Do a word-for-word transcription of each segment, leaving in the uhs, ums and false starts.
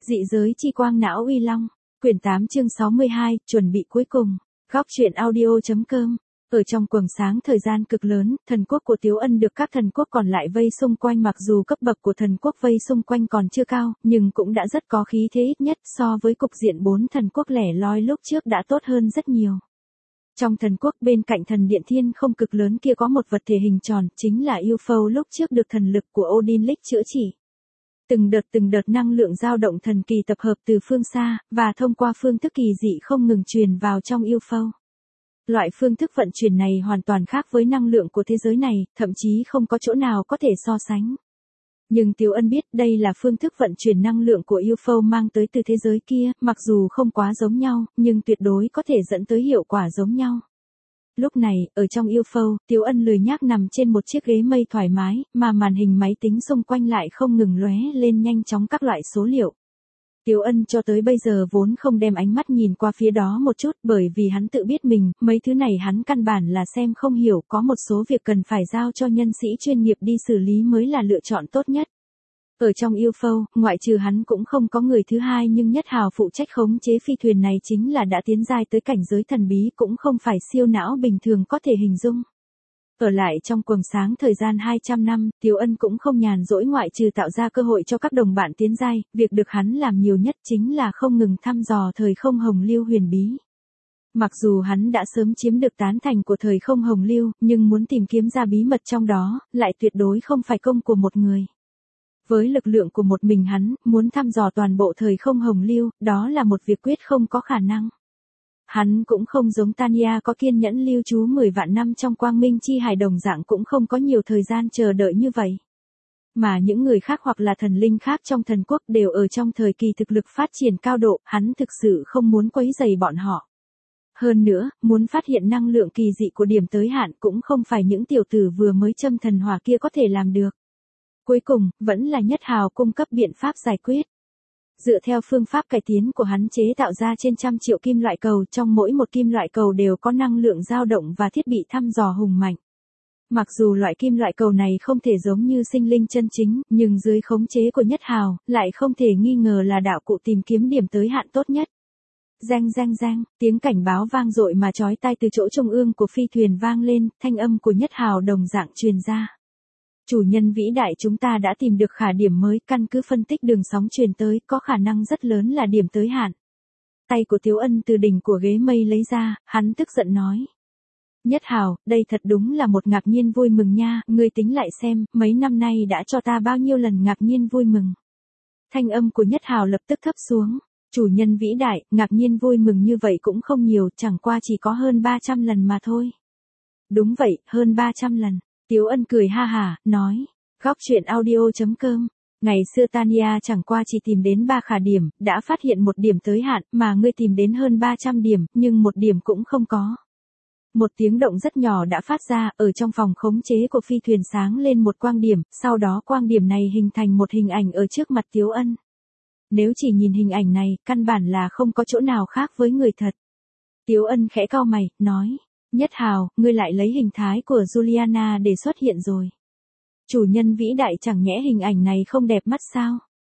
Dị giới chi quang não uy long, quyển tám chương sáu mươi hai, chuẩn bị cuối cùng. Góc truyện audio.com. Ở trong quầng sáng thời gian cực lớn, thần quốc của Tiếu Ân được các thần quốc còn lại vây xung quanh, mặc dù cấp bậc của thần quốc vây xung quanh còn chưa cao, nhưng cũng đã rất có khí thế, ít nhất so với cục diện bốn thần quốc lẻ loi lúc trước đã tốt hơn rất nhiều. Trong thần quốc bên cạnh thần điện thiên không cực lớn kia có một vật thể hình tròn, chính là u ép ô lúc trước được thần lực của Odin Lick chữa trị. Từng đợt từng đợt năng lượng dao động thần kỳ tập hợp từ phương xa, và thông qua phương thức kỳ dị không ngừng truyền vào trong u ép ô. Loại phương thức vận chuyển này hoàn toàn khác với năng lượng của thế giới này, thậm chí không có chỗ nào có thể so sánh. Nhưng Tiếu Ân biết đây là phương thức vận chuyển năng lượng của u ép ô mang tới từ thế giới kia, mặc dù không quá giống nhau, nhưng tuyệt đối có thể dẫn tới hiệu quả giống nhau. Lúc này, ở trong u ép ô, Tiếu Ân lười nhác nằm trên một chiếc ghế mây thoải mái, mà màn hình máy tính xung quanh lại không ngừng lóe lên nhanh chóng các loại số liệu. Tiếu Ân cho tới bây giờ vốn không đem ánh mắt nhìn qua phía đó một chút, bởi vì hắn tự biết mình, mấy thứ này hắn căn bản là xem không hiểu, có một số việc cần phải giao cho nhân sĩ chuyên nghiệp đi xử lý mới là lựa chọn tốt nhất. Ở trong u ép ô, ngoại trừ hắn cũng không có người thứ hai, nhưng Nhất Hào phụ trách khống chế phi thuyền này chính là đã tiến giai tới cảnh giới thần bí, cũng không phải siêu não bình thường có thể hình dung. Ở lại trong quầng sáng thời gian hai trăm năm, Tiếu Ân cũng không nhàn rỗi, ngoại trừ tạo ra cơ hội cho các đồng bạn tiến giai, việc được hắn làm nhiều nhất chính là không ngừng thăm dò thời không hồng lưu huyền bí. Mặc dù hắn đã sớm chiếm được tán thành của thời không hồng lưu, nhưng muốn tìm kiếm ra bí mật trong đó, lại tuyệt đối không phải công của một người. Với lực lượng của một mình hắn, muốn thăm dò toàn bộ thời không hồng lưu, đó là một việc quyết không có khả năng. Hắn cũng không giống Tanya có kiên nhẫn lưu trú mười vạn năm trong quang minh chi hải, đồng dạng cũng không có nhiều thời gian chờ đợi như vậy. Mà những người khác hoặc là thần linh khác trong thần quốc đều ở trong thời kỳ thực lực phát triển cao độ, hắn thực sự không muốn quấy rầy bọn họ. Hơn nữa, muốn phát hiện năng lượng kỳ dị của điểm tới hạn cũng không phải những tiểu tử vừa mới châm thần hỏa kia có thể làm được. Cuối cùng, vẫn là Nhất Hào cung cấp biện pháp giải quyết. Dựa theo phương pháp cải tiến của hắn chế tạo ra trên trăm triệu kim loại cầu, trong mỗi một kim loại cầu đều có năng lượng dao động và thiết bị thăm dò hùng mạnh. Mặc dù loại kim loại cầu này không thể giống như sinh linh chân chính, nhưng dưới khống chế của Nhất Hào, lại không thể nghi ngờ là đạo cụ tìm kiếm điểm tới hạn tốt nhất. Reng reng reng, tiếng cảnh báo vang dội mà chói tai từ chỗ trung ương của phi thuyền vang lên, thanh âm của Nhất Hào đồng dạng truyền ra. Chủ nhân vĩ đại, chúng ta đã tìm được khả điểm mới, căn cứ phân tích đường sóng truyền tới, có khả năng rất lớn là điểm tới hạn. Tay của Tiếu Ân từ đỉnh của ghế mây lấy ra, hắn tức giận nói. Nhất Hào, đây thật đúng là một ngạc nhiên vui mừng nha, ngươi tính lại xem, mấy năm nay đã cho ta bao nhiêu lần ngạc nhiên vui mừng. Thanh âm của Nhất Hào lập tức thấp xuống. Chủ nhân vĩ đại, ngạc nhiên vui mừng như vậy cũng không nhiều, chẳng qua chỉ có hơn ba trăm lần mà thôi. Đúng vậy, hơn ba trăm lần. Tiếu Ân cười ha hả, nói, góc truyện audio.com, ngày xưa Tanya chẳng qua chỉ tìm đến ba khả điểm, đã phát hiện một điểm tới hạn, mà ngươi tìm đến hơn ba trăm điểm, nhưng một điểm cũng không có. Một tiếng động rất nhỏ đã phát ra, ở trong phòng khống chế của phi thuyền sáng lên một quang điểm, sau đó quang điểm này hình thành một hình ảnh ở trước mặt Tiếu Ân. Nếu chỉ nhìn hình ảnh này, căn bản là không có chỗ nào khác với người thật. Tiếu Ân khẽ cau mày, nói. Nhất Hào, ngươi lại lấy hình thái của Juliana để xuất hiện rồi. Chủ nhân vĩ đại, chẳng nhẽ hình ảnh này không đẹp mắt sao?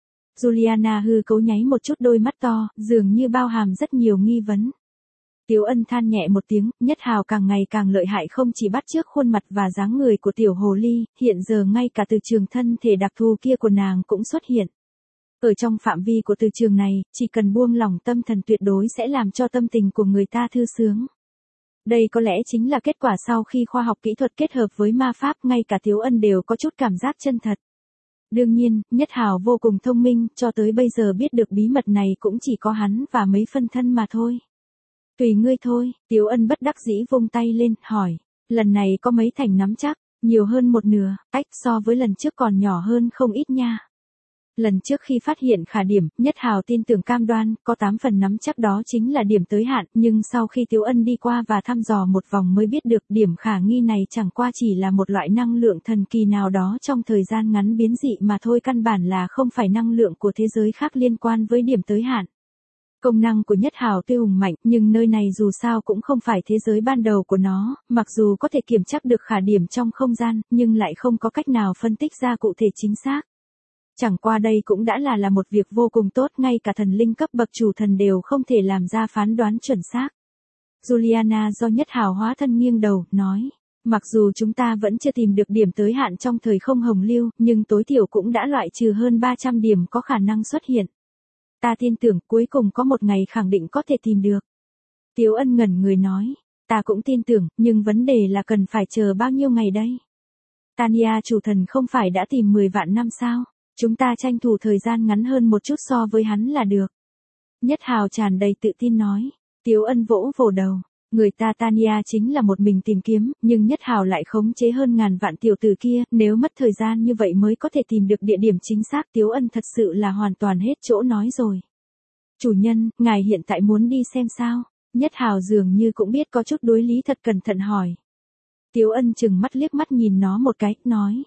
Juliana hư cấu nháy một chút đôi mắt to, dường như bao hàm rất nhiều nghi vấn. Tiếu Ân than nhẹ một tiếng, Nhất Hào càng ngày càng lợi hại, không chỉ bắt chước khuôn mặt và dáng người của tiểu hồ ly, hiện giờ ngay cả từ trường thân thể đặc thù kia của nàng cũng xuất hiện. Ở trong phạm vi của từ trường này, chỉ cần buông lỏng tâm thần tuyệt đối sẽ làm cho tâm tình của người ta thư sướng. Đây có lẽ chính là kết quả sau khi khoa học kỹ thuật kết hợp với ma pháp, ngay cả Tiếu Ân đều có chút cảm giác chân thật. Đương nhiên, Nhất Hào vô cùng thông minh, cho tới bây giờ biết được bí mật này cũng chỉ có hắn và mấy phân thân mà thôi. Tùy ngươi thôi, Tiếu Ân bất đắc dĩ vung tay lên, hỏi, lần này có mấy thành nắm chắc, nhiều hơn một nửa, ách so với lần trước còn nhỏ hơn không ít nha. Lần trước khi phát hiện khả điểm, Nhất Hào tin tưởng cam đoan, có tám phần nắm chắc đó chính là điểm tới hạn, nhưng sau khi Tiếu Ân đi qua và thăm dò một vòng mới biết được điểm khả nghi này chẳng qua chỉ là một loại năng lượng thần kỳ nào đó trong thời gian ngắn biến dị mà thôi, căn bản là không phải năng lượng của thế giới khác liên quan với điểm tới hạn. Công năng của Nhất Hào tuy hùng mạnh, nhưng nơi này dù sao cũng không phải thế giới ban đầu của nó, mặc dù có thể kiểm chắc được khả điểm trong không gian, nhưng lại không có cách nào phân tích ra cụ thể chính xác. Chẳng qua đây cũng đã là là một việc vô cùng tốt, ngay cả thần linh cấp bậc chủ thần đều không thể làm ra phán đoán chuẩn xác. Juliana do Nhất Hào hóa thân nghiêng đầu, nói. Mặc dù chúng ta vẫn chưa tìm được điểm tới hạn trong thời không hồng lưu, nhưng tối thiểu cũng đã loại trừ hơn ba trăm điểm có khả năng xuất hiện. Ta tin tưởng cuối cùng có một ngày khẳng định có thể tìm được. Tiếu Ân ngẩn người nói. Ta cũng tin tưởng, nhưng vấn đề là cần phải chờ bao nhiêu ngày đây? Tanya chủ thần không phải đã tìm mười vạn năm sao? Chúng ta tranh thủ thời gian ngắn hơn một chút so với hắn là được. Nhất Hào tràn đầy tự tin nói. Tiếu Ân vỗ vỗ đầu. Người ta Tanya chính là một mình tìm kiếm, nhưng Nhất Hào lại khống chế hơn ngàn vạn tiểu tử kia, nếu mất thời gian như vậy mới có thể tìm được địa điểm chính xác. Tiếu Ân thật sự là hoàn toàn hết chỗ nói rồi. Chủ nhân, ngài hiện tại muốn đi xem sao? Nhất Hào dường như cũng biết có chút đối lý, thật cẩn thận hỏi. Tiếu Ân chừng mắt liếc mắt nhìn nó một cái, nói.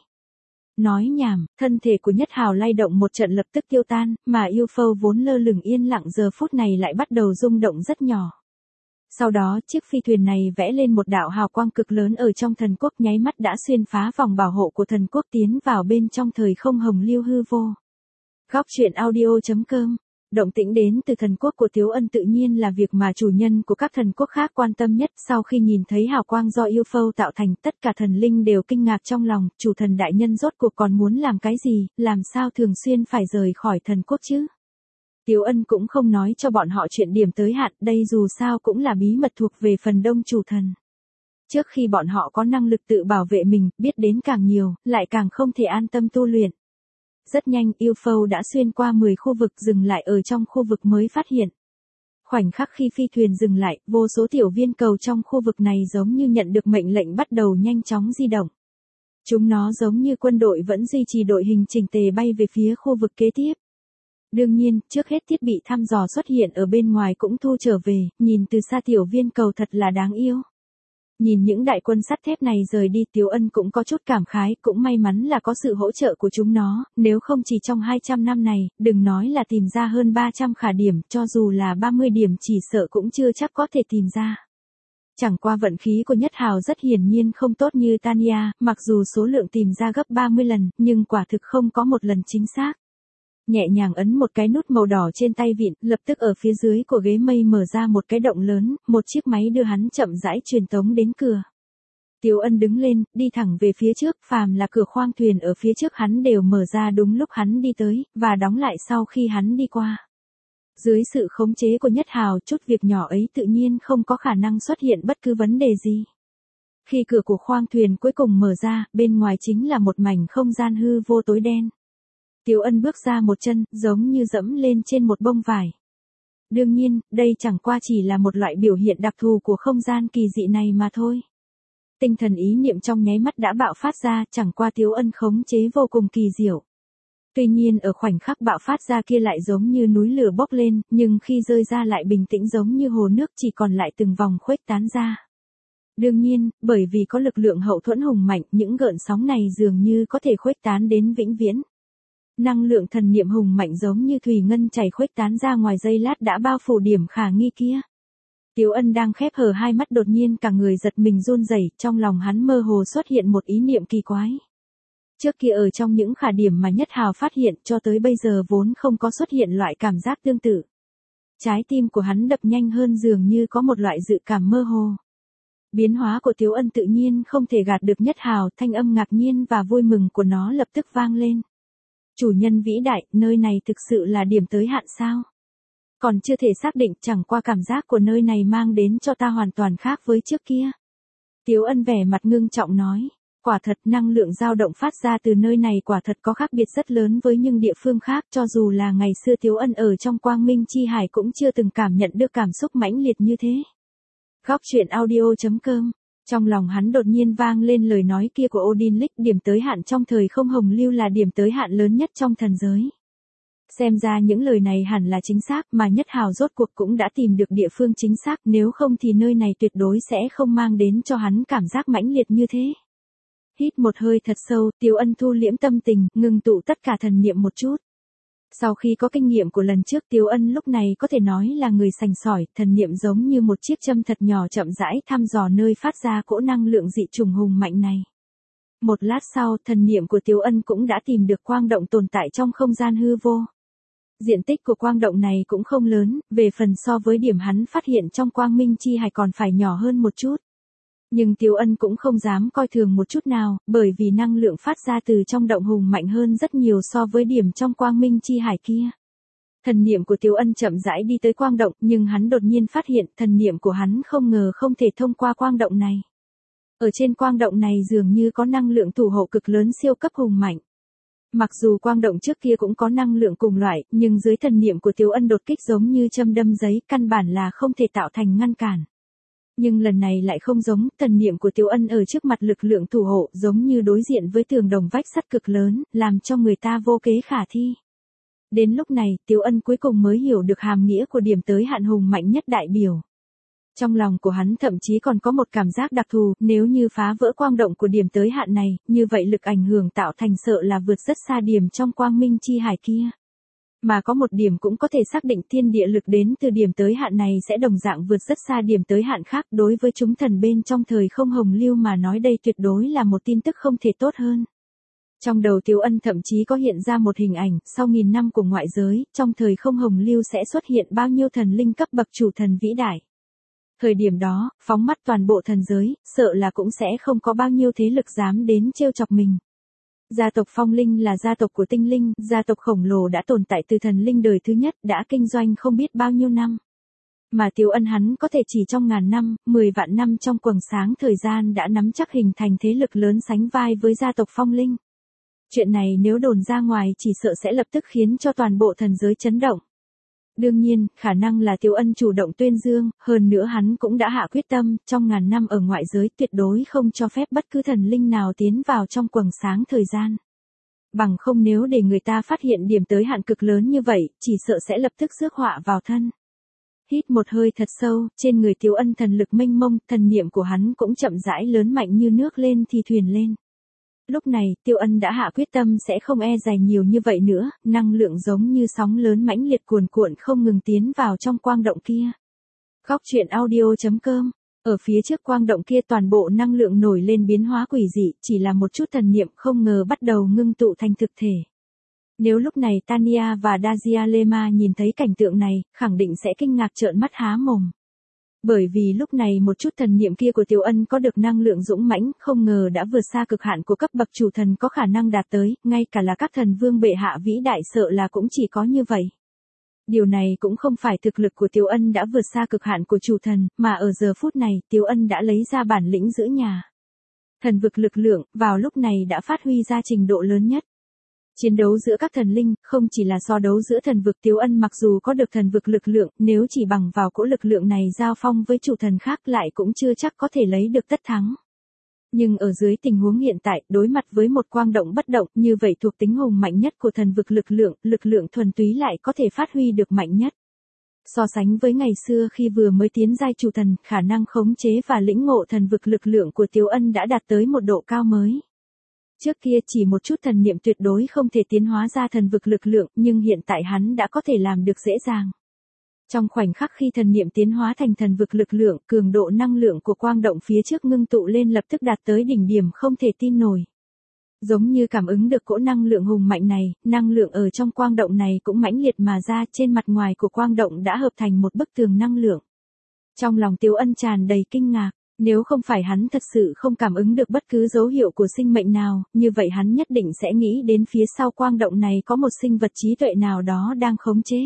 Nói nhảm, thân thể của Nhất Hào lay động một trận lập tức tiêu tan, mà u ép ô vốn lơ lửng yên lặng giờ phút này lại bắt đầu rung động rất nhỏ. Sau đó chiếc phi thuyền này vẽ lên một đạo hào quang cực lớn ở trong thần quốc, nháy mắt đã xuyên phá vòng bảo hộ của thần quốc tiến vào bên trong thời không hồng lưu hư vô. Góc truyện audio chấm com. Động tĩnh đến từ thần quốc của Tiếu Ân tự nhiên là việc mà chủ nhân của các thần quốc khác quan tâm nhất. Sau khi nhìn thấy hào quang do u ép ô tạo thành, tất cả thần linh đều kinh ngạc trong lòng, chủ thần đại nhân rốt cuộc còn muốn làm cái gì, làm sao thường xuyên phải rời khỏi thần quốc chứ? Tiếu Ân cũng không nói cho bọn họ chuyện điểm tới hạn, đây dù sao cũng là bí mật thuộc về phần đông chủ thần. Trước khi bọn họ có năng lực tự bảo vệ mình, biết đến càng nhiều, lại càng không thể an tâm tu luyện. Rất nhanh u ép ô đã xuyên qua mười khu vực, dừng lại ở trong khu vực mới phát hiện. Khoảnh khắc khi phi thuyền dừng lại, vô số tiểu viên cầu trong khu vực này giống như nhận được mệnh lệnh bắt đầu nhanh chóng di động. Chúng nó giống như quân đội vẫn duy trì đội hình chỉnh tề bay về phía khu vực kế tiếp. Đương nhiên, trước hết thiết bị thăm dò xuất hiện ở bên ngoài cũng thu trở về, nhìn từ xa tiểu viên cầu thật là đáng yêu. Nhìn những đại quân sắt thép này rời đi, Tiếu Ân cũng có chút cảm khái, cũng may mắn là có sự hỗ trợ của chúng nó, nếu không chỉ trong hai trăm năm này, đừng nói là tìm ra hơn ba trăm khả điểm, cho dù là ba mươi điểm chỉ sợ cũng chưa chắc có thể tìm ra. Chẳng qua vận khí của Nhất Hào rất hiển nhiên không tốt như Tanya, mặc dù số lượng tìm ra gấp ba mươi lần, nhưng quả thực không có một lần chính xác. Nhẹ nhàng ấn một cái nút màu đỏ trên tay vịn, lập tức ở phía dưới của ghế mây mở ra một cái động lớn, một chiếc máy đưa hắn chậm rãi truyền tống đến cửa. Tiếu Ân đứng lên, đi thẳng về phía trước, phàm là cửa khoang thuyền ở phía trước hắn đều mở ra đúng lúc hắn đi tới, và đóng lại sau khi hắn đi qua. Dưới sự khống chế của Nhất Hào, chút việc nhỏ ấy tự nhiên không có khả năng xuất hiện bất cứ vấn đề gì. Khi cửa của khoang thuyền cuối cùng mở ra, bên ngoài chính là một mảnh không gian hư vô tối đen. Tiếu Ân bước ra một chân, giống như dẫm lên trên một bông vải. Đương nhiên, đây chẳng qua chỉ là một loại biểu hiện đặc thù của không gian kỳ dị này mà thôi. Tinh thần ý niệm trong nháy mắt đã bạo phát ra, chẳng qua Tiếu Ân khống chế vô cùng kỳ diệu. Tuy nhiên ở khoảnh khắc bạo phát ra kia lại giống như núi lửa bốc lên, nhưng khi rơi ra lại bình tĩnh giống như hồ nước, chỉ còn lại từng vòng khuếch tán ra. Đương nhiên, bởi vì có lực lượng hậu thuẫn hùng mạnh, những gợn sóng này dường như có thể khuếch tán đến vĩnh viễn. Năng lượng thần niệm hùng mạnh giống như thủy ngân chảy khuếch tán ra ngoài, giây lát đã bao phủ điểm khả nghi kia. Tiếu Ân đang khép hờ hai mắt, đột nhiên cả người giật mình run rẩy, trong lòng hắn mơ hồ xuất hiện một ý niệm kỳ quái. Trước kia ở trong những khả điểm mà Nhất Hào phát hiện, cho tới bây giờ vốn không có xuất hiện loại cảm giác tương tự. Trái tim của hắn đập nhanh hơn, dường như có một loại dự cảm mơ hồ. Biến hóa của Tiếu Ân tự nhiên không thể gạt được Nhất Hào, thanh âm ngạc nhiên và vui mừng của nó lập tức vang lên. Chủ nhân vĩ đại, nơi này thực sự là điểm tới hạn sao? Còn chưa thể xác định, chẳng qua cảm giác của nơi này mang đến cho ta hoàn toàn khác với trước kia. Tiếu Ân vẻ mặt ngưng trọng nói, quả thật năng lượng dao động phát ra từ nơi này quả thật có khác biệt rất lớn với những địa phương khác, cho dù là ngày xưa Tiếu Ân ở trong Quang Minh Chi Hải cũng chưa từng cảm nhận được cảm xúc mãnh liệt như thế. Góc truyện audio chấm com. Trong lòng hắn đột nhiên vang lên lời nói kia của Odin Lick, điểm tới hạn trong thời không hồng lưu là điểm tới hạn lớn nhất trong thần giới. Xem ra những lời này hẳn là chính xác, mà Nhất Hào rốt cuộc cũng đã tìm được địa phương chính xác, nếu không thì nơi này tuyệt đối sẽ không mang đến cho hắn cảm giác mãnh liệt như thế. Hít một hơi thật sâu, Tiếu Ân thu liễm tâm tình, ngừng tụ tất cả thần niệm một chút. Sau khi có kinh nghiệm của lần trước, Tiếu Ân lúc này có thể nói là người sành sỏi, thần niệm giống như một chiếc châm thật nhỏ chậm rãi thăm dò nơi phát ra cỗ năng lượng dị trùng hùng mạnh này. Một lát sau, thần niệm của Tiếu Ân cũng đã tìm được quang động tồn tại trong không gian hư vô. Diện tích của quang động này cũng không lớn, về phần so với điểm hắn phát hiện trong quang minh chi hải còn phải nhỏ hơn một chút. Nhưng Tiếu Ân cũng không dám coi thường một chút nào, bởi vì năng lượng phát ra từ trong động hùng mạnh hơn rất nhiều so với điểm trong quang minh chi hải kia. Thần niệm của Tiếu Ân chậm rãi đi tới quang động, nhưng hắn đột nhiên phát hiện thần niệm của hắn không ngờ không thể thông qua quang động này. Ở trên quang động này dường như có năng lượng thủ hộ cực lớn siêu cấp hùng mạnh. Mặc dù quang động trước kia cũng có năng lượng cùng loại, nhưng dưới thần niệm của Tiếu Ân đột kích giống như châm đâm giấy, căn bản là không thể tạo thành ngăn cản. Nhưng lần này lại không giống, thần niệm của Tiếu Ân ở trước mặt lực lượng thủ hộ giống như đối diện với tường đồng vách sắt cực lớn, làm cho người ta vô kế khả thi. Đến lúc này, Tiếu Ân cuối cùng mới hiểu được hàm nghĩa của điểm tới hạn hùng mạnh nhất đại biểu. Trong lòng của hắn thậm chí còn có một cảm giác đặc thù, nếu như phá vỡ quang động của điểm tới hạn này, như vậy lực ảnh hưởng tạo thành sợ là vượt rất xa điểm trong quang minh chi hải kia. Mà có một điểm cũng có thể xác định thiên địa lực đến từ điểm tới hạn này sẽ đồng dạng vượt rất xa điểm tới hạn khác, đối với chúng thần bên trong thời không hồng lưu mà nói đây tuyệt đối là một tin tức không thể tốt hơn. Trong đầu Tiếu Ân thậm chí có hiện ra một hình ảnh, sau nghìn năm của ngoại giới, trong thời không hồng lưu sẽ xuất hiện bao nhiêu thần linh cấp bậc chủ thần vĩ đại. Thời điểm đó, phóng mắt toàn bộ thần giới, sợ là cũng sẽ không có bao nhiêu thế lực dám đến trêu chọc mình. Gia tộc Phong Linh là gia tộc của tinh linh, gia tộc khổng lồ đã tồn tại từ thần linh đời thứ nhất, đã kinh doanh không biết bao nhiêu năm. Mà Tiếu Ân hắn có thể chỉ trong ngàn năm, mười vạn năm trong quầng sáng thời gian đã nắm chắc hình thành thế lực lớn sánh vai với gia tộc Phong Linh. Chuyện này nếu đồn ra ngoài chỉ sợ sẽ lập tức khiến cho toàn bộ thần giới chấn động. Đương nhiên, khả năng là Tiếu Ân chủ động tuyên dương, hơn nữa hắn cũng đã hạ quyết tâm, trong ngàn năm ở ngoại giới tuyệt đối không cho phép bất cứ thần linh nào tiến vào trong quầng sáng thời gian. Bằng không nếu để người ta phát hiện điểm tới hạn cực lớn như vậy, chỉ sợ sẽ lập tức rước họa vào thân. Hít một hơi thật sâu, trên người Tiếu Ân thần lực mênh mông, thần niệm của hắn cũng chậm rãi lớn mạnh như nước lên thì thuyền lên. Lúc này, Tiêu Ân đã hạ quyết tâm sẽ không e dè nhiều như vậy nữa, năng lượng giống như sóng lớn mãnh liệt cuồn cuộn không ngừng tiến vào trong quang động kia. Góc truyện audio chấm com. Ở phía trước quang động kia toàn bộ năng lượng nổi lên biến hóa quỷ dị, chỉ là một chút thần niệm không ngờ bắt đầu ngưng tụ thành thực thể. Nếu lúc này Tania và Dazia Lema nhìn thấy cảnh tượng này, khẳng định sẽ kinh ngạc trợn mắt há mồm. Bởi vì lúc này một chút thần niệm kia của Tiểu Ân có được năng lượng dũng mãnh, không ngờ đã vượt xa cực hạn của cấp bậc chủ thần có khả năng đạt tới, ngay cả là các thần vương bệ hạ vĩ đại sợ là cũng chỉ có như vậy. Điều này cũng không phải thực lực của Tiểu Ân đã vượt xa cực hạn của chủ thần, mà ở giờ phút này, Tiểu Ân đã lấy ra bản lĩnh giữ nhà. Thần vực lực lượng, vào lúc này đã phát huy ra trình độ lớn nhất. Chiến đấu giữa các thần linh, không chỉ là so đấu giữa thần vực. Tiếu Ân mặc dù có được thần vực lực lượng, nếu chỉ bằng vào cỗ lực lượng này giao phong với chủ thần khác lại cũng chưa chắc có thể lấy được tất thắng. Nhưng ở dưới tình huống hiện tại, đối mặt với một quang động bất động, như vậy thuộc tính hùng mạnh nhất của thần vực lực lượng, lực lượng thuần túy lại có thể phát huy được mạnh nhất. So sánh với ngày xưa khi vừa mới tiến giai chủ thần, khả năng khống chế và lĩnh ngộ thần vực lực lượng của Tiếu Ân đã đạt tới một độ cao mới. Trước kia chỉ một chút thần niệm tuyệt đối không thể tiến hóa ra thần vực lực lượng, nhưng hiện tại hắn đã có thể làm được dễ dàng. Trong khoảnh khắc khi thần niệm tiến hóa thành thần vực lực lượng, cường độ năng lượng của quang động phía trước ngưng tụ lên lập tức đạt tới đỉnh điểm không thể tin nổi. Giống như cảm ứng được cỗ năng lượng hùng mạnh này, năng lượng ở trong quang động này cũng mãnh liệt mà ra, trên mặt ngoài của quang động đã hợp thành một bức tường năng lượng. Trong lòng Tiếu Ân tràn đầy kinh ngạc. Nếu không phải hắn thật sự không cảm ứng được bất cứ dấu hiệu của sinh mệnh nào, như vậy hắn nhất định sẽ nghĩ đến phía sau quang động này có một sinh vật trí tuệ nào đó đang khống chế.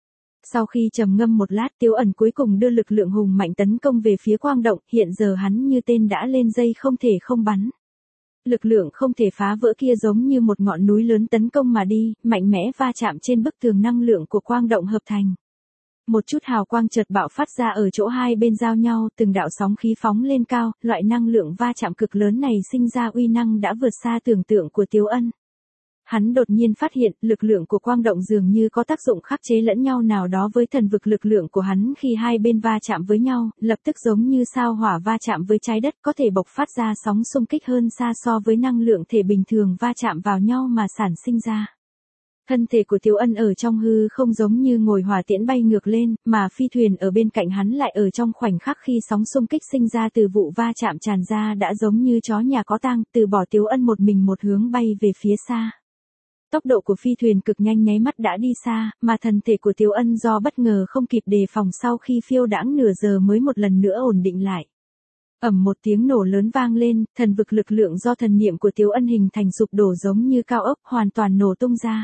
Sau khi trầm ngâm một lát, Tiếu Ẩn cuối cùng đưa lực lượng hùng mạnh tấn công về phía quang động, hiện giờ hắn như tên đã lên dây không thể không bắn. Lực lượng không thể phá vỡ kia giống như một ngọn núi lớn tấn công mà đi, mạnh mẽ va chạm trên bức tường năng lượng của quang động hợp thành. Một chút hào quang chợt bạo phát ra ở chỗ hai bên giao nhau, từng đạo sóng khí phóng lên cao, loại năng lượng va chạm cực lớn này sinh ra uy năng đã vượt xa tưởng tượng của Tiếu Ân. Hắn đột nhiên phát hiện, lực lượng của quang động dường như có tác dụng khắc chế lẫn nhau nào đó với thần vực lực lượng của hắn khi hai bên va chạm với nhau, lập tức giống như sao hỏa va chạm với trái đất có thể bộc phát ra sóng xung kích hơn xa so với năng lượng thể bình thường va chạm vào nhau mà sản sinh ra. Thân thể của Tiếu Ân ở trong hư không giống như ngồi hỏa tiễn bay ngược lên, mà phi thuyền ở bên cạnh hắn lại ở trong khoảnh khắc khi sóng xung kích sinh ra từ vụ va chạm tràn ra đã giống như chó nhà có tang, từ bỏ Tiếu Ân một mình một hướng bay về phía xa. Tốc độ của phi thuyền cực nhanh nháy mắt đã đi xa, mà thân thể của Tiếu Ân do bất ngờ không kịp đề phòng sau khi phiêu đãng nửa giờ mới một lần nữa ổn định lại. Ầm một tiếng nổ lớn vang lên, thần vực lực lượng do thần niệm của Tiếu Ân hình thành sụp đổ giống như cao ốc hoàn toàn nổ tung ra.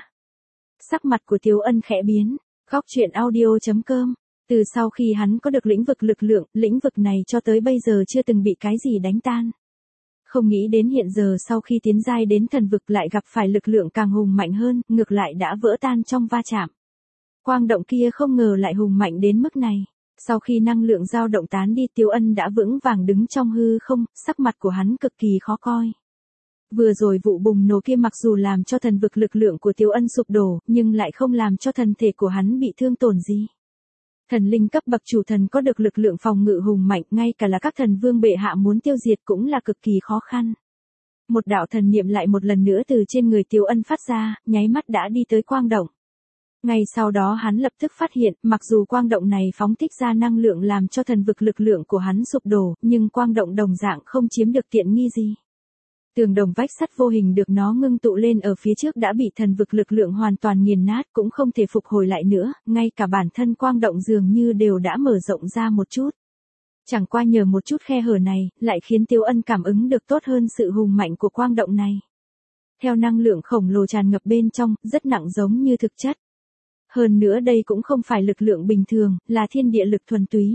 Sắc mặt của Tiếu Ân khẽ biến, góc truyện audio chấm com. Từ sau khi hắn có được lĩnh vực lực lượng, lĩnh vực này cho tới bây giờ chưa từng bị cái gì đánh tan. Không nghĩ đến hiện giờ sau khi tiến giai đến thần vực lại gặp phải lực lượng càng hùng mạnh hơn, ngược lại đã vỡ tan trong va chạm. Quang động kia không ngờ lại hùng mạnh đến mức này. Sau khi năng lượng dao động tán đi, Tiếu Ân đã vững vàng đứng trong hư không, sắc mặt của hắn cực kỳ khó coi. Vừa rồi vụ bùng nổ kia mặc dù làm cho thần vực lực lượng của Tiếu Ân sụp đổ, nhưng lại không làm cho thân thể của hắn bị thương tổn gì. Thần linh cấp bậc chủ thần có được lực lượng phòng ngự hùng mạnh, ngay cả là các thần vương bệ hạ muốn tiêu diệt cũng là cực kỳ khó khăn. Một đạo thần niệm lại một lần nữa từ trên người Tiếu Ân phát ra, nháy mắt đã đi tới quang động. Ngay sau đó hắn lập tức phát hiện, mặc dù quang động này phóng thích ra năng lượng làm cho thần vực lực lượng của hắn sụp đổ, nhưng quang động đồng dạng không chiếm được tiện nghi gì. Tường đồng vách sắt vô hình được nó ngưng tụ lên ở phía trước đã bị thần vực lực lượng hoàn toàn nghiền nát, cũng không thể phục hồi lại nữa, ngay cả bản thân quang động dường như đều đã mở rộng ra một chút. Chẳng qua nhờ một chút khe hở này, lại khiến Tiếu Ân cảm ứng được tốt hơn sự hùng mạnh của quang động này. Theo năng lượng khổng lồ tràn ngập bên trong, rất nặng giống như thực chất. Hơn nữa đây cũng không phải lực lượng bình thường, là thiên địa lực thuần túy.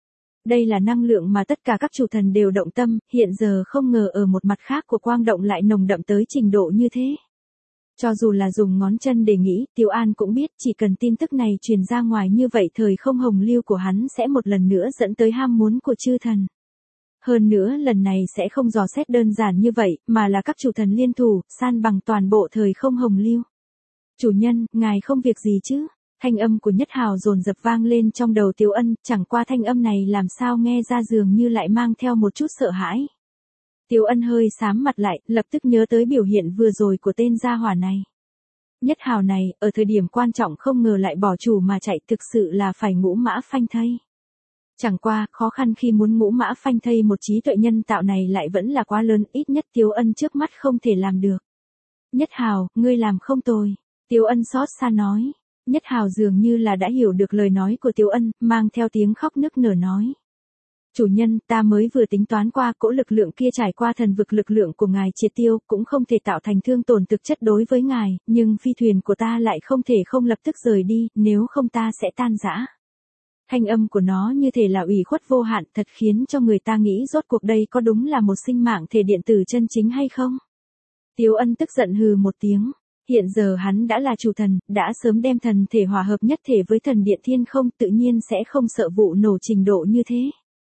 Đây là năng lượng mà tất cả các chủ thần đều động tâm, hiện giờ không ngờ ở một mặt khác của quang động lại nồng đậm tới trình độ như thế. Cho dù là dùng ngón chân để nghĩ, Tiếu An cũng biết chỉ cần tin tức này truyền ra ngoài như vậy thời không hồng lưu của hắn sẽ một lần nữa dẫn tới ham muốn của chư thần. Hơn nữa lần này sẽ không dò xét đơn giản như vậy, mà là các chủ thần liên thủ, san bằng toàn bộ thời không hồng lưu. Chủ nhân, ngài không việc gì chứ? Thanh âm của Nhất Hào dồn dập vang lên trong đầu Tiếu Ân, chẳng qua thanh âm này làm sao nghe ra dường như lại mang theo một chút sợ hãi. Tiếu Ân hơi xám mặt lại, lập tức nhớ tới biểu hiện vừa rồi của tên gia hỏa này. Nhất Hào này, ở thời điểm quan trọng không ngờ lại bỏ chủ mà chạy, thực sự là phải ngũ mã phanh thây. Chẳng qua, khó khăn khi muốn ngũ mã phanh thây một trí tuệ nhân tạo này lại vẫn là quá lớn, ít nhất Tiếu Ân trước mắt không thể làm được. Nhất Hào, ngươi làm không tồi. Tiếu Ân xót xa nói. Nhất Hào dường như là đã hiểu được lời nói của Tiếu Ân, mang theo tiếng khóc nức nở nói. Chủ nhân, ta mới vừa tính toán qua, cỗ lực lượng kia trải qua thần vực lực lượng của ngài triệt tiêu, cũng không thể tạo thành thương tổn thực chất đối với ngài, nhưng phi thuyền của ta lại không thể không lập tức rời đi, nếu không ta sẽ tan rã. Thanh âm của nó như thể là ủy khuất vô hạn, thật khiến cho người ta nghĩ rốt cuộc đây có đúng là một sinh mạng thể điện tử chân chính hay không? Tiếu Ân tức giận hừ một tiếng. Hiện giờ hắn đã là chủ thần, đã sớm đem thần thể hòa hợp nhất thể với thần điện thiên không, tự nhiên sẽ không sợ vụ nổ trình độ như thế.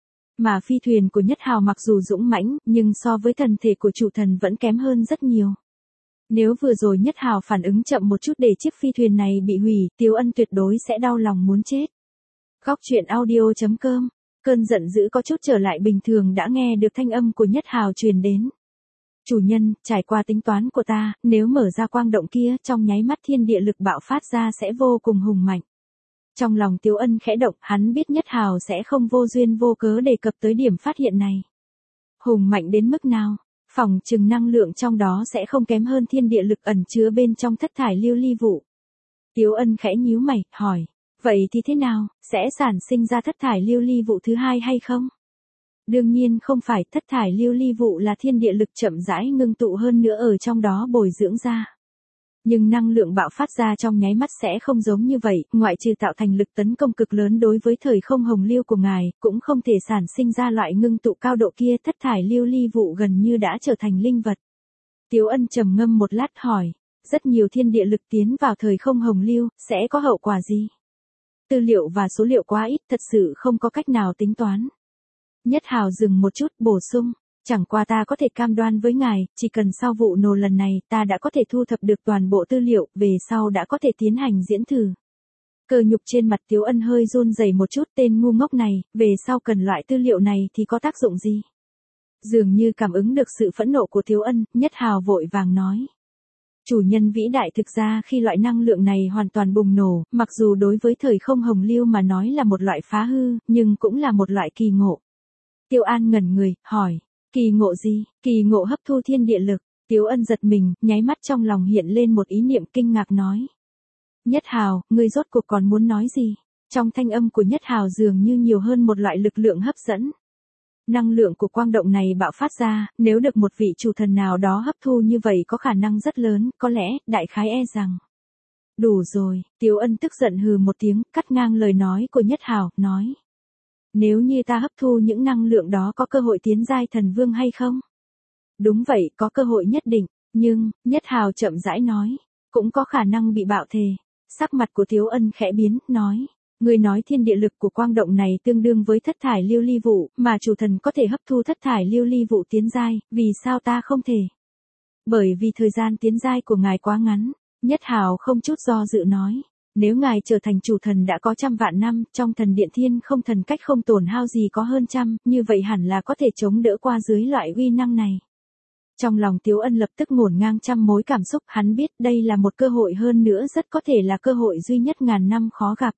Mà phi thuyền của Nhất Hào mặc dù dũng mãnh, nhưng so với thần thể của chủ thần vẫn kém hơn rất nhiều. Nếu vừa rồi Nhất Hào phản ứng chậm một chút để chiếc phi thuyền này bị hủy, Tiếu Ân tuyệt đối sẽ đau lòng muốn chết. Góc truyện audio chấm com. Cơn giận dữ có chút trở lại bình thường đã nghe được thanh âm của Nhất Hào truyền đến. Chủ nhân, trải qua tính toán của ta, nếu mở ra quang động kia, trong nháy mắt thiên địa lực bạo phát ra sẽ vô cùng hùng mạnh. Trong lòng Tiếu Ân khẽ động, hắn biết Nhất Hào sẽ không vô duyên vô cớ đề cập tới điểm phát hiện này. Hùng mạnh đến mức nào? Phòng chừng năng lượng trong đó sẽ không kém hơn thiên địa lực ẩn chứa bên trong thất thải lưu ly vụ. Tiếu Ân khẽ nhíu mày, hỏi, vậy thì thế nào, sẽ sản sinh ra thất thải lưu ly vụ thứ hai hay không? Đương nhiên không phải, thất thải lưu ly vụ là thiên địa lực chậm rãi ngưng tụ hơn nữa ở trong đó bồi dưỡng ra. Nhưng năng lượng bạo phát ra trong nháy mắt sẽ không giống như vậy, ngoại trừ tạo thành lực tấn công cực lớn đối với thời không hồng lưu của ngài, cũng không thể sản sinh ra loại ngưng tụ cao độ kia, thất thải lưu ly vụ gần như đã trở thành linh vật. Tiếu Ân trầm ngâm một lát hỏi, rất nhiều thiên địa lực tiến vào thời không hồng lưu, sẽ có hậu quả gì? Tư liệu và số liệu quá ít, thật sự không có cách nào tính toán. Nhất Hào dừng một chút, bổ sung, chẳng qua ta có thể cam đoan với ngài, chỉ cần sau vụ nổ lần này, ta đã có thể thu thập được toàn bộ tư liệu, về sau đã có thể tiến hành diễn thử. Cờ nhục trên mặt Tiếu Ân hơi run rẩy một chút, tên ngu ngốc này, về sau cần loại tư liệu này thì có tác dụng gì? Dường như cảm ứng được sự phẫn nộ của Tiếu Ân, Nhất Hào vội vàng nói. Chủ nhân vĩ đại, thực ra khi loại năng lượng này hoàn toàn bùng nổ, mặc dù đối với thời không hồng lưu mà nói là một loại phá hư, nhưng cũng là một loại kỳ ngộ. Tiêu An ngẩn người, hỏi, kỳ ngộ gì? Kỳ ngộ hấp thu thiên địa lực. Tiếu Ân giật mình, nháy mắt trong lòng hiện lên một ý niệm kinh ngạc nói. Nhất Hào, ngươi rốt cuộc còn muốn nói gì? Trong thanh âm của Nhất Hào dường như nhiều hơn một loại lực lượng hấp dẫn. Năng lượng của quang động này bạo phát ra, nếu được một vị chủ thần nào đó hấp thu như vậy có khả năng rất lớn, có lẽ, đại khái e rằng. Đủ rồi, Tiếu Ân tức giận hừ một tiếng, cắt ngang lời nói của Nhất Hào, nói. Nếu như ta hấp thu những năng lượng đó có cơ hội tiến giai thần vương hay không? Đúng vậy, có cơ hội nhất định, nhưng, Nhất Hào chậm rãi nói, cũng có khả năng bị bạo thể. Sắc mặt của Tiếu Ân khẽ biến, nói. Người nói thiên địa lực của quang động này tương đương với thất thải lưu ly vụ, mà chủ thần có thể hấp thu thất thải lưu ly vụ tiến giai, vì sao ta không thể? Bởi vì thời gian tiến giai của ngài quá ngắn, Nhất Hào không chút do dự nói. Nếu ngài trở thành chủ thần đã có trăm vạn năm, trong thần điện thiên không thần cách không tổn hao gì có hơn trăm, như vậy hẳn là có thể chống đỡ qua dưới loại uy năng này. Trong lòng Tiếu Ân lập tức ngổn ngang trăm mối cảm xúc, hắn biết đây là một cơ hội, hơn nữa rất có thể là cơ hội duy nhất ngàn năm khó gặp.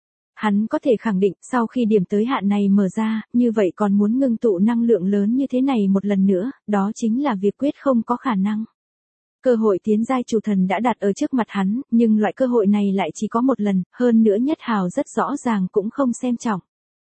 Hắn có thể khẳng định sau khi điểm tới hạn này mở ra, như vậy còn muốn ngưng tụ năng lượng lớn như thế này một lần nữa, đó chính là việc quyết không có khả năng. Cơ hội tiến giai chủ thần đã đặt ở trước mặt hắn, nhưng loại cơ hội này lại chỉ có một lần, hơn nữa Nhất Hào rất rõ ràng cũng không xem trọng.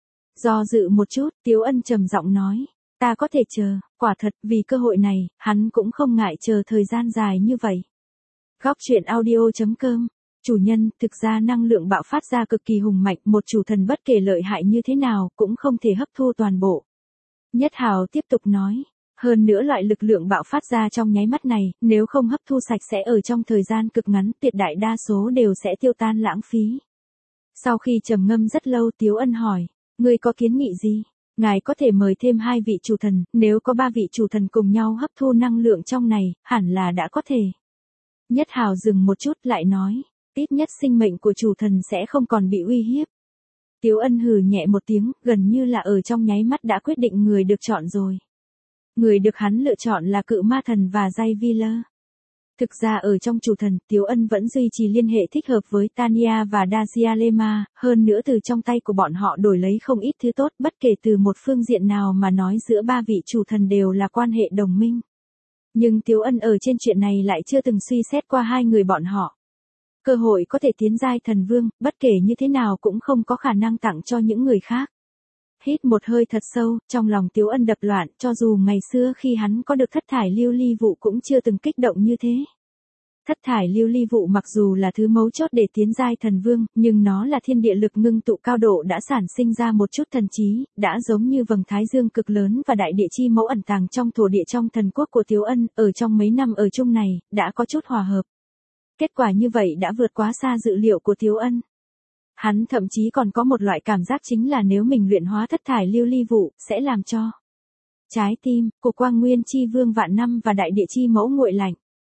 Do dự một chút, Tiếu Ân trầm giọng nói, ta có thể chờ, quả thật, vì cơ hội này, hắn cũng không ngại chờ thời gian dài như vậy. Góc truyện audio chấm com. Chủ nhân, thực ra năng lượng bạo phát ra cực kỳ hùng mạnh, một chủ thần bất kể lợi hại như thế nào, cũng không thể hấp thu toàn bộ. Nhất Hào tiếp tục nói, hơn nữa loại lực lượng bạo phát ra trong nháy mắt này, nếu không hấp thu sạch sẽ ở trong thời gian cực ngắn, tuyệt đại đa số đều sẽ tiêu tan lãng phí. Sau khi trầm ngâm rất lâu, Tiếu Ân hỏi, ngươi có kiến nghị gì? Ngài có thể mời thêm hai vị chủ thần, nếu có ba vị chủ thần cùng nhau hấp thu năng lượng trong này, hẳn là đã có thể. Nhất Hào dừng một chút lại nói, ít nhất sinh mệnh của chủ thần sẽ không còn bị uy hiếp. Tiếu Ân hừ nhẹ một tiếng, gần như là ở trong nháy mắt đã quyết định người được chọn rồi. Người được hắn lựa chọn là cự ma thần và Jay Wheeler. Thực ra ở trong chủ thần, Tiếu Ân vẫn duy trì liên hệ thích hợp với Tanya và Dacia Lema, hơn nữa từ trong tay của bọn họ đổi lấy không ít thứ tốt, bất kể từ một phương diện nào mà nói giữa ba vị chủ thần đều là quan hệ đồng minh. Nhưng Tiếu Ân ở trên chuyện này lại chưa từng suy xét qua hai người bọn họ. Cơ hội có thể tiến giai thần vương, bất kể như thế nào cũng không có khả năng tặng cho những người khác. Hít một hơi thật sâu, trong lòng Tiếu Ân đập loạn, cho dù ngày xưa khi hắn có được thất thải lưu ly vụ cũng chưa từng kích động như thế. Thất thải lưu ly vụ mặc dù là thứ mấu chốt để tiến giai thần vương, nhưng nó là thiên địa lực ngưng tụ cao độ đã sản sinh ra một chút thần trí, đã giống như vầng thái dương cực lớn và đại địa chi mẫu ẩn tàng trong thổ địa trong thần quốc của Tiếu Ân, ở trong mấy năm ở chung này, đã có chút hòa hợp. Kết quả như vậy đã vượt quá xa dự liệu của Tiếu Ân. Hắn thậm chí còn có một loại cảm giác chính là nếu mình luyện hóa thất thải lưu ly vụ, sẽ làm cho trái tim của Quang Nguyên Chi Vương vạn năm và đại địa chi mẫu nguội lạnh.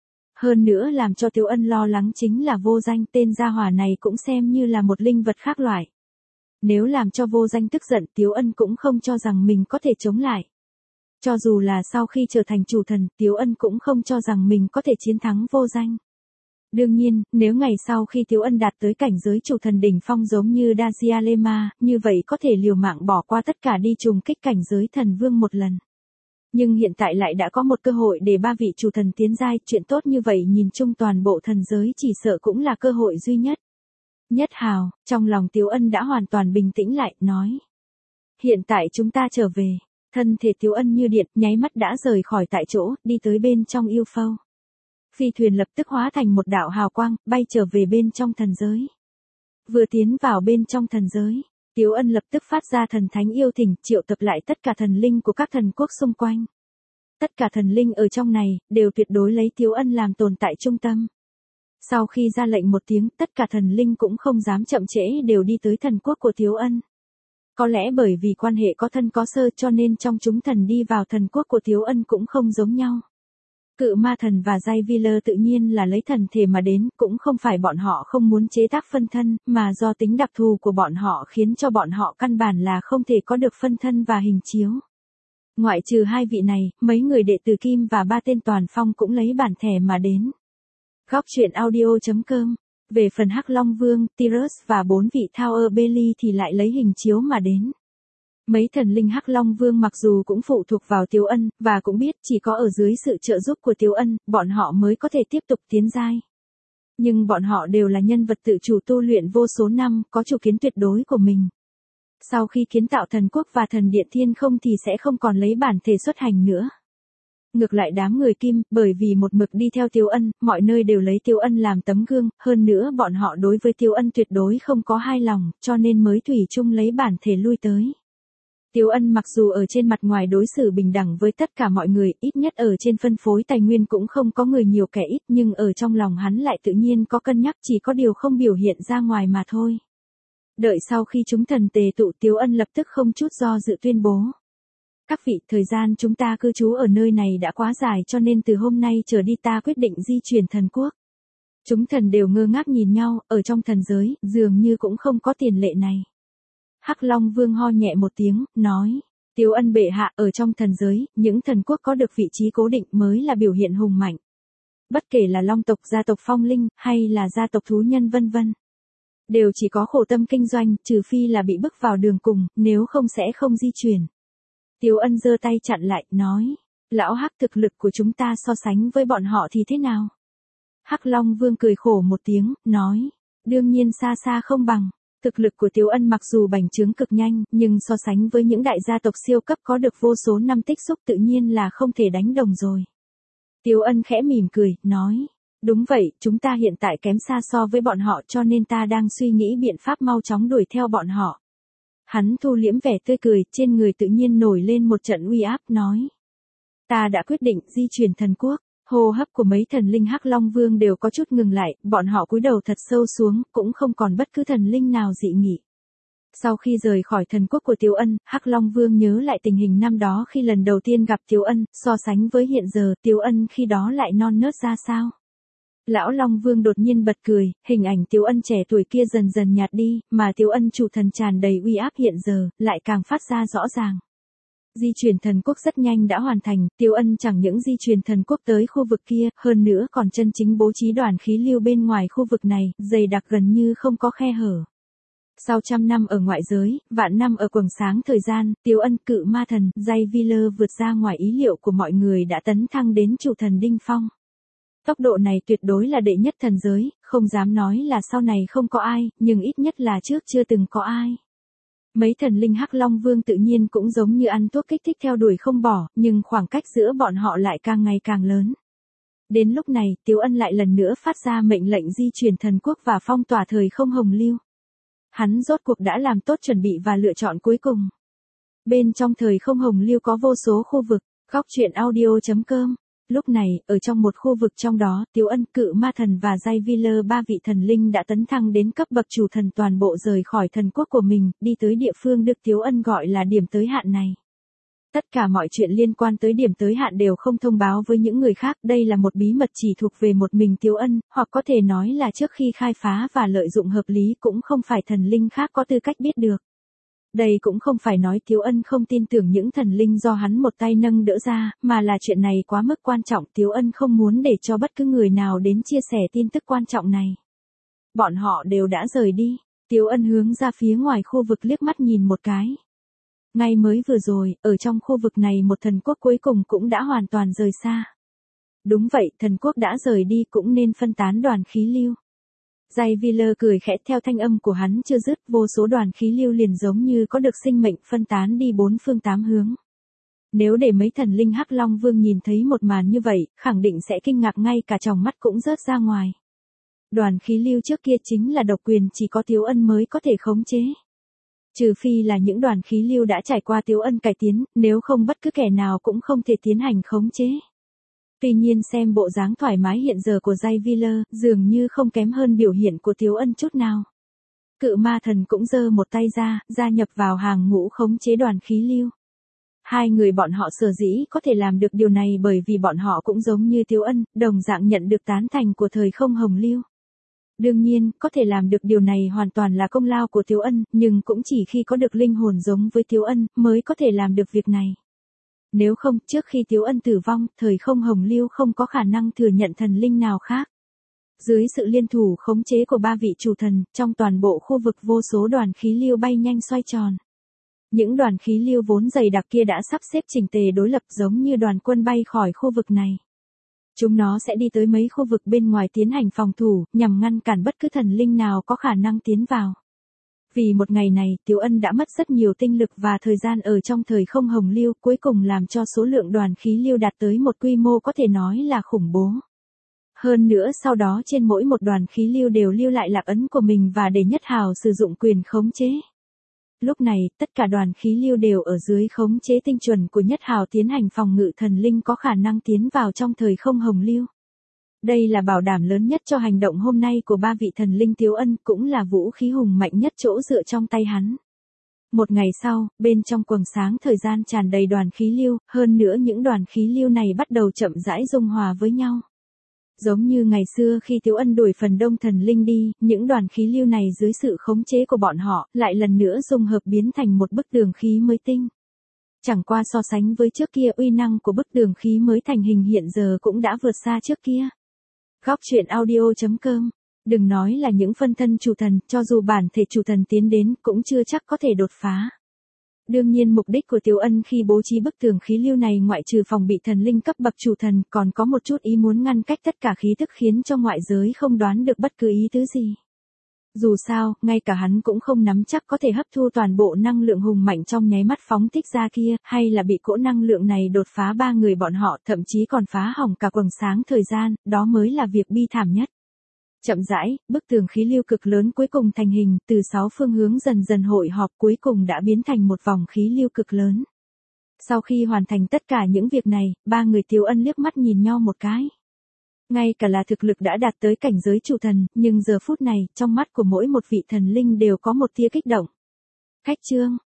Hơn nữa làm cho Tiếu Ân lo lắng chính là Vô Danh, tên gia hỏa này cũng xem như là một linh vật khác loại. Nếu làm cho Vô Danh tức giận, Tiếu Ân cũng không cho rằng mình có thể chống lại. Cho dù là sau khi trở thành chủ thần, Tiếu Ân cũng không cho rằng mình có thể chiến thắng Vô Danh. Đương nhiên, nếu ngày sau khi Tiếu Ân đạt tới cảnh giới chủ thần đỉnh phong giống như Dacia Lema, như vậy có thể liều mạng bỏ qua tất cả đi trùng kích cảnh giới thần vương một lần. Nhưng hiện tại lại đã có một cơ hội để ba vị chủ thần tiến giai, chuyện tốt như vậy nhìn chung toàn bộ thần giới chỉ sợ cũng là cơ hội duy nhất. Nhất Hào, trong lòng Tiếu Ân đã hoàn toàn bình tĩnh lại, nói. Hiện tại chúng ta trở về, thân thể Tiếu Ân như điện, nháy mắt đã rời khỏi tại chỗ, đi tới bên trong yêu phâu. Phi thuyền lập tức hóa thành một đạo hào quang, bay trở về bên trong thần giới. Vừa tiến vào bên trong thần giới, Tiếu Ân lập tức phát ra thần thánh yêu thỉnh, triệu tập lại tất cả thần linh của các thần quốc xung quanh. Tất cả thần linh ở trong này, đều tuyệt đối lấy Tiếu Ân làm tồn tại trung tâm. Sau khi ra lệnh một tiếng, tất cả thần linh cũng không dám chậm trễ đều đi tới thần quốc của Tiếu Ân. Có lẽ bởi vì quan hệ có thân có sơ cho nên trong chúng thần đi vào thần quốc của Tiếu Ân cũng không giống nhau. Cự ma thần và Jay Wheeler tự nhiên là lấy thần thể mà đến, cũng không phải bọn họ không muốn chế tác phân thân, mà do tính đặc thù của bọn họ khiến cho bọn họ căn bản là không thể có được phân thân và hình chiếu. Ngoại trừ hai vị này, mấy người đệ tử Kim và ba tên toàn phong cũng lấy bản thẻ mà đến. Góc truyện audio chấm com. Về phần Hắc Long Vương, Tyrus và bốn vị Tower Bailey thì lại lấy hình chiếu mà đến. Mấy thần linh Hắc Long Vương mặc dù cũng phụ thuộc vào Tiếu Ân, và cũng biết chỉ có ở dưới sự trợ giúp của Tiếu Ân, bọn họ mới có thể tiếp tục tiến giai. Nhưng bọn họ đều là nhân vật tự chủ tu luyện vô số năm, có chủ kiến tuyệt đối của mình. Sau khi kiến tạo thần quốc và thần điện thiên không thì sẽ không còn lấy bản thể xuất hành nữa. Ngược lại đám người Kim, bởi vì một mực đi theo Tiếu Ân, mọi nơi đều lấy Tiếu Ân làm tấm gương, hơn nữa bọn họ đối với Tiếu Ân tuyệt đối không có hai lòng, cho nên mới thủy chung lấy bản thể lui tới. Tiếu Ân mặc dù ở trên mặt ngoài đối xử bình đẳng với tất cả mọi người, ít nhất ở trên phân phối tài nguyên cũng không có người nhiều kẻ ít, nhưng ở trong lòng hắn lại tự nhiên có cân nhắc, chỉ có điều không biểu hiện ra ngoài mà thôi. Đợi sau khi chúng thần tề tụ, Tiếu Ân lập tức không chút do dự tuyên bố. Các vị, thời gian chúng ta cư trú ở nơi này đã quá dài, cho nên từ hôm nay trở đi ta quyết định di chuyển thần quốc. Chúng thần đều ngơ ngác nhìn nhau, ở trong thần giới, dường như cũng không có tiền lệ này. Hắc Long Vương ho nhẹ một tiếng, nói, Tiếu Ân bệ hạ, ở trong thần giới, những thần quốc có được vị trí cố định mới là biểu hiện hùng mạnh. Bất kể là long tộc, gia tộc phong linh, hay là gia tộc thú nhân vân vân, đều chỉ có khổ tâm kinh doanh, trừ phi là bị bức vào đường cùng, nếu không sẽ không di chuyển. Tiếu Ân giơ tay chặn lại, nói, lão Hắc, thực lực của chúng ta so sánh với bọn họ thì thế nào? Hắc Long Vương cười khổ một tiếng, nói, đương nhiên xa xa không bằng. Thực lực của Tiếu Ân mặc dù bành trướng cực nhanh, nhưng so sánh với những đại gia tộc siêu cấp có được vô số năm tích xúc tự nhiên là không thể đánh đồng rồi. Tiếu Ân khẽ mỉm cười, nói, đúng vậy, chúng ta hiện tại kém xa so với bọn họ, cho nên ta đang suy nghĩ biện pháp mau chóng đuổi theo bọn họ. Hắn thu liễm vẻ tươi cười, trên người tự nhiên nổi lên một trận uy áp, nói, ta đã quyết định di chuyển thần quốc. Hô hấp của mấy thần linh Hắc Long Vương đều có chút ngừng lại, bọn họ cúi đầu thật sâu xuống, cũng không còn bất cứ thần linh nào dị nghị. Sau khi rời khỏi thần quốc của Tiếu Ân, Hắc Long Vương nhớ lại tình hình năm đó khi lần đầu tiên gặp Tiếu Ân, so sánh với hiện giờ, Tiếu Ân khi đó lại non nớt ra sao. Lão Long Vương đột nhiên bật cười, hình ảnh Tiếu Ân trẻ tuổi kia dần dần nhạt đi, mà Tiếu Ân chủ thần tràn đầy uy áp hiện giờ, lại càng phát ra rõ ràng. Di chuyển thần quốc rất nhanh đã hoàn thành, Tiếu Ân chẳng những di chuyển thần quốc tới khu vực kia, hơn nữa còn chân chính bố trí đoàn khí lưu bên ngoài khu vực này, dày đặc gần như không có khe hở. Sau trăm năm ở ngoại giới, vạn năm ở quầng sáng thời gian, Tiếu Ân, cự ma thần, Jaiviler vượt ra ngoài ý liệu của mọi người đã tấn thăng đến chủ thần đỉnh phong. Tốc độ này tuyệt đối là đệ nhất thần giới, không dám nói là sau này không có ai, nhưng ít nhất là trước chưa từng có ai. Mấy thần linh Hắc Long Vương tự nhiên cũng giống như ăn thuốc kích thích theo đuổi không bỏ, nhưng khoảng cách giữa bọn họ lại càng ngày càng lớn. Đến lúc này, Tiếu Ân lại lần nữa phát ra mệnh lệnh di chuyển thần quốc và phong tỏa thời không hồng lưu. Hắn rốt cuộc đã làm tốt chuẩn bị và lựa chọn cuối cùng. Bên trong thời không hồng lưu có vô số khu vực, góc truyện audio chấm com. Lúc này, ở trong một khu vực trong đó, Tiếu Ân, cự ma thần và Jaiviler, ba vị thần linh đã tấn thăng đến cấp bậc chủ thần, toàn bộ rời khỏi thần quốc của mình, đi tới địa phương được Tiếu Ân gọi là điểm tới hạn này. Tất cả mọi chuyện liên quan tới điểm tới hạn đều không thông báo với những người khác, đây là một bí mật chỉ thuộc về một mình Tiếu Ân, hoặc có thể nói là trước khi khai phá và lợi dụng hợp lý cũng không phải thần linh khác có tư cách biết được. Đây cũng không phải nói Tiếu Ân không tin tưởng những thần linh do hắn một tay nâng đỡ ra, mà là chuyện này quá mức quan trọng, Tiếu Ân không muốn để cho bất cứ người nào đến chia sẻ tin tức quan trọng này. Bọn họ đều đã rời đi, Tiếu Ân hướng ra phía ngoài khu vực liếc mắt nhìn một cái. Ngay mới vừa rồi, ở trong khu vực này một thần quốc cuối cùng cũng đã hoàn toàn rời xa. Đúng vậy, thần quốc đã rời đi cũng nên phân tán đoàn khí lưu. Jaiviler cười khẽ, theo thanh âm của hắn chưa dứt, vô số đoàn khí lưu liền giống như có được sinh mệnh phân tán đi bốn phương tám hướng. Nếu để mấy thần linh Hắc Long Vương nhìn thấy một màn như vậy, khẳng định sẽ kinh ngạc, ngay cả tròng mắt cũng rớt ra ngoài. Đoàn khí lưu trước kia chính là độc quyền chỉ có Tiếu Ân mới có thể khống chế. Trừ phi là những đoàn khí lưu đã trải qua Tiếu Ân cải tiến, nếu không bất cứ kẻ nào cũng không thể tiến hành khống chế. Tuy nhiên xem bộ dáng thoải mái hiện giờ của Jaiviler, dường như không kém hơn biểu hiện của Tiếu Ân chút nào. Cự ma thần cũng giơ một tay ra, gia nhập vào hàng ngũ khống chế đoàn khí lưu. Hai người bọn họ sở dĩ có thể làm được điều này bởi vì bọn họ cũng giống như Tiếu Ân, đồng dạng nhận được tán thành của thời không hồng lưu. Đương nhiên, có thể làm được điều này hoàn toàn là công lao của Tiếu Ân, nhưng cũng chỉ khi có được linh hồn giống với Tiếu Ân, mới có thể làm được việc này. Nếu không, trước khi Tiếu Ân tử vong, thời không hồng lưu không có khả năng thừa nhận thần linh nào khác. Dưới sự liên thủ khống chế của ba vị chủ thần, trong toàn bộ khu vực vô số đoàn khí lưu bay nhanh xoay tròn. Những đoàn khí lưu vốn dày đặc kia đã sắp xếp chỉnh tề đối lập giống như đoàn quân bay khỏi khu vực này. Chúng nó sẽ đi tới mấy khu vực bên ngoài tiến hành phòng thủ, nhằm ngăn cản bất cứ thần linh nào có khả năng tiến vào. Vì một ngày này, Tiếu Ân đã mất rất nhiều tinh lực và thời gian ở trong thời không hồng lưu, cuối cùng làm cho số lượng đoàn khí lưu đạt tới một quy mô có thể nói là khủng bố. Hơn nữa sau đó trên mỗi một đoàn khí lưu đều lưu lại lạc ấn của mình và để Nhất Hào sử dụng quyền khống chế. Lúc này, tất cả đoàn khí lưu đều ở dưới khống chế tinh chuẩn của Nhất Hào tiến hành phòng ngự thần linh có khả năng tiến vào trong thời không hồng lưu. Đây là bảo đảm lớn nhất cho hành động hôm nay của ba vị thần linh Tiếu Ân, cũng là vũ khí hùng mạnh nhất chỗ dựa trong tay hắn. Một ngày sau, bên trong quầng sáng thời gian tràn đầy đoàn khí lưu, hơn nữa những đoàn khí lưu này bắt đầu chậm rãi dung hòa với nhau. Giống như ngày xưa khi Tiếu Ân đuổi phần đông thần linh đi, những đoàn khí lưu này dưới sự khống chế của bọn họ, lại lần nữa dung hợp biến thành một bức tường khí mới tinh. Chẳng qua so sánh với trước kia, uy năng của bức tường khí mới thành hình hiện giờ cũng đã vượt xa trước kia. Góc truyện audio chấm com. Đừng nói là những phân thân chủ thần, cho dù bản thể chủ thần tiến đến cũng chưa chắc có thể đột phá. Đương nhiên mục đích của Tiếu Ân khi bố trí bức tường khí lưu này ngoại trừ phòng bị thần linh cấp bậc chủ thần, còn có một chút ý muốn ngăn cách tất cả khí tức khiến cho ngoại giới không đoán được bất cứ ý tứ gì. Dù sao, ngay cả hắn cũng không nắm chắc có thể hấp thu toàn bộ năng lượng hùng mạnh trong nháy mắt phóng thích ra kia, hay là bị cỗ năng lượng này đột phá ba người bọn họ, thậm chí còn phá hỏng cả quầng sáng thời gian, đó mới là việc bi thảm nhất. Chậm rãi, bức tường khí lưu cực lớn cuối cùng thành hình, từ sáu phương hướng dần dần hội họp cuối cùng đã biến thành một vòng khí lưu cực lớn. Sau khi hoàn thành tất cả những việc này, ba người Tiếu Ân liếc mắt nhìn nhau một cái. Ngay cả là thực lực đã đạt tới cảnh giới chủ thần, nhưng giờ phút này, trong mắt của mỗi một vị thần linh đều có một tia kích động. Khách chương,